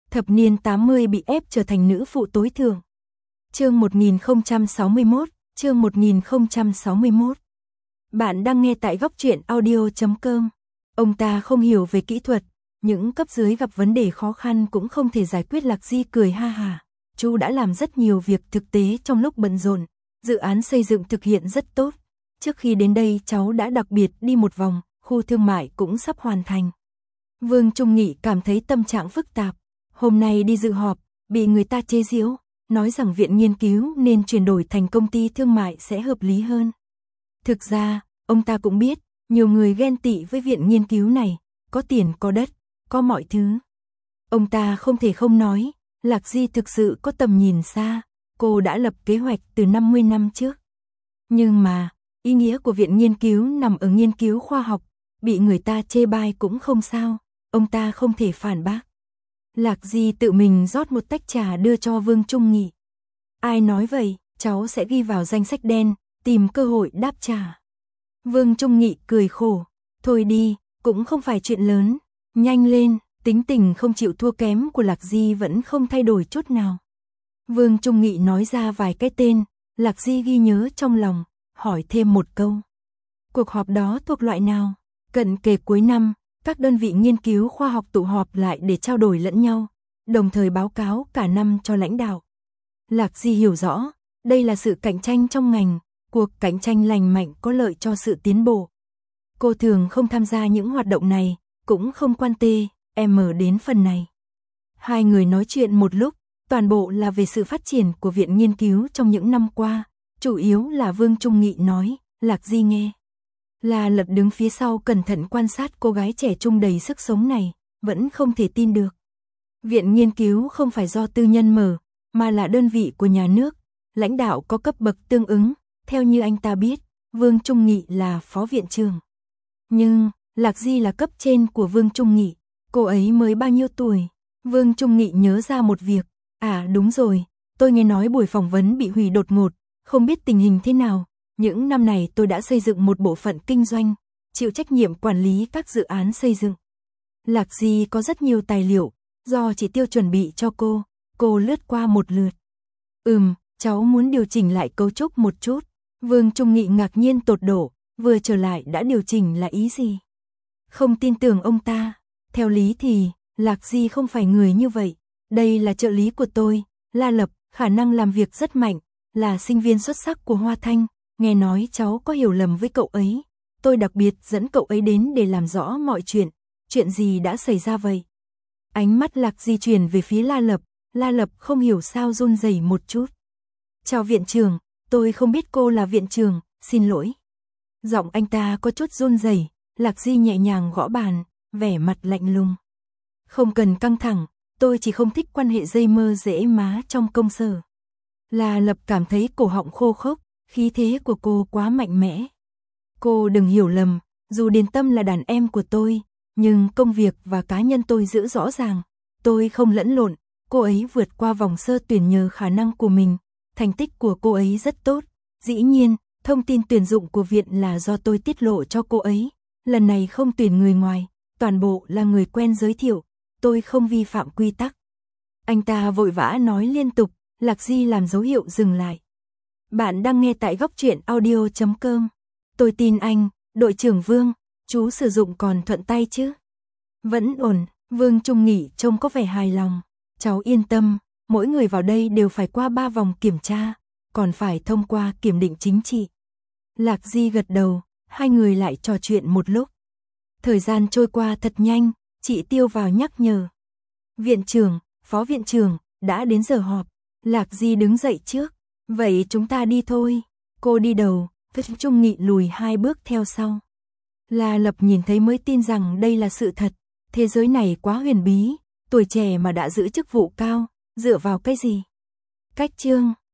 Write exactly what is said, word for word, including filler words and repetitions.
Thập niên tám mươi bị ép trở thành nữ phụ tối thượng. Chương một nghìn không trăm sáu mươi mốt, chương một nghìn không trăm sáu mươi mốt. Bạn đang nghe tại góc truyện audio chấm com. Ông ta không hiểu về kỹ thuật, những cấp dưới gặp vấn đề khó khăn cũng không thể giải quyết. Lạc Di cười ha hà. Chú đã làm rất nhiều việc thực tế trong lúc bận rộn, dự án xây dựng thực hiện rất tốt. Trước khi đến đây cháu đã đặc biệt đi một vòng, khu thương mại cũng sắp hoàn thành. Vương Trung Nghị cảm thấy tâm trạng phức tạp. Hôm nay đi dự họp, bị người ta chế giễu, nói rằng viện nghiên cứu nên chuyển đổi thành công ty thương mại sẽ hợp lý hơn. Thực ra, ông ta cũng biết, nhiều người ghen tị với viện nghiên cứu này, có tiền có đất, có mọi thứ. Ông ta không thể không nói, Lạc Di thực sự có tầm nhìn xa, cô đã lập kế hoạch từ năm mươi năm trước. Nhưng mà, ý nghĩa của viện nghiên cứu nằm ở nghiên cứu khoa học, bị người ta chê bai cũng không sao, ông ta không thể phản bác. Lạc Di tự mình rót một tách trà đưa cho Vương Trung Nghị. Ai nói vậy, cháu sẽ ghi vào danh sách đen, tìm cơ hội đáp trả. Vương Trung Nghị cười khổ, thôi đi, cũng không phải chuyện lớn, nhanh lên. Tính tình không chịu thua kém của Lạc Di vẫn không thay đổi chút nào. Vương Trung Nghị nói ra vài cái tên, Lạc Di ghi nhớ trong lòng, hỏi thêm một câu. Cuộc họp đó thuộc loại nào? Cận kề cuối năm, các đơn vị nghiên cứu khoa học tụ họp lại để trao đổi lẫn nhau, đồng thời báo cáo cả năm cho lãnh đạo. Lạc Di hiểu rõ, đây là sự cạnh tranh trong ngành, cuộc cạnh tranh lành mạnh có lợi cho sự tiến bộ. Cô thường không tham gia những hoạt động này, cũng không quan tê. Em mở đến phần này. Hai người nói chuyện một lúc, toàn bộ là về sự phát triển của viện nghiên cứu trong những năm qua, chủ yếu là Vương Trung Nghị nói, Lạc Di nghe. La Lập đứng phía sau cẩn thận quan sát cô gái trẻ trung đầy sức sống này, vẫn không thể tin được. Viện nghiên cứu không phải do tư nhân mở, mà là đơn vị của nhà nước, lãnh đạo có cấp bậc tương ứng, theo như anh ta biết, Vương Trung Nghị là phó viện trưởng. Nhưng, Lạc Di là cấp trên của Vương Trung Nghị. Cô ấy mới bao nhiêu tuổi? Vương Trung Nghị nhớ ra một việc. À đúng rồi, tôi nghe nói buổi phỏng vấn bị hủy đột ngột, không biết tình hình thế nào. Những năm này tôi đã xây dựng một bộ phận kinh doanh, chịu trách nhiệm quản lý các dự án xây dựng. Lạc Di có rất nhiều tài liệu, do chỉ tiêu chuẩn bị cho cô, cô lướt qua một lượt. Ừm, cháu muốn điều chỉnh lại cấu trúc một chút. Vương Trung Nghị ngạc nhiên tột độ, vừa trở lại đã điều chỉnh là ý gì? Không tin tưởng ông ta. Theo lý thì, Lạc Di không phải người như vậy. Đây là trợ lý của tôi, La Lập, khả năng làm việc rất mạnh, là sinh viên xuất sắc của Hoa Thanh. Nghe nói cháu có hiểu lầm với cậu ấy. Tôi đặc biệt dẫn cậu ấy đến để làm rõ mọi chuyện. Chuyện gì đã xảy ra vậy? Ánh mắt Lạc Di chuyển về phía La Lập. La Lập không hiểu sao run rẩy một chút. Chào viện trưởng, tôi không biết cô là viện trưởng, xin lỗi. Giọng anh ta có chút run rẩy. Lạc Di nhẹ nhàng gõ bàn, vẻ mặt lạnh lùng. Không cần căng thẳng, tôi chỉ không thích quan hệ dây mơ dễ má trong công sở. La Lập cảm thấy cổ họng khô khốc, khí thế của cô quá mạnh mẽ. Cô đừng hiểu lầm, dù Điền Tâm là đàn em của tôi, nhưng công việc và cá nhân tôi giữ rõ ràng. Tôi không lẫn lộn, cô ấy vượt qua vòng sơ tuyển nhờ khả năng của mình. Thành tích của cô ấy rất tốt. Dĩ nhiên, thông tin tuyển dụng của viện là do tôi tiết lộ cho cô ấy. Lần này không tuyển người ngoài. Toàn bộ là người quen giới thiệu, tôi không vi phạm quy tắc. Anh ta vội vã nói liên tục, Lạc Di làm dấu hiệu dừng lại. Bạn đang nghe tại góc truyện audio chấm com. Tôi tin anh, đội trưởng Vương, chú sử dụng còn thuận tay chứ? Vẫn ổn, Vương Trung Nghị trông có vẻ hài lòng. Cháu yên tâm, mỗi người vào đây đều phải qua ba vòng kiểm tra, còn phải thông qua kiểm định chính trị. Lạc Di gật đầu, hai người lại trò chuyện một lúc. Thời gian trôi qua thật nhanh, chị Tiêu vào nhắc nhở. Viện trưởng, phó viện trưởng, đã đến giờ họp. Lạc Di đứng dậy trước. Vậy chúng ta đi thôi. Cô đi đầu, Vương Trung Nghị lùi hai bước theo sau. La Lập nhìn thấy mới tin rằng đây là sự thật. Thế giới này quá huyền bí, tuổi trẻ mà đã giữ chức vụ cao, dựa vào cái gì? Cách chương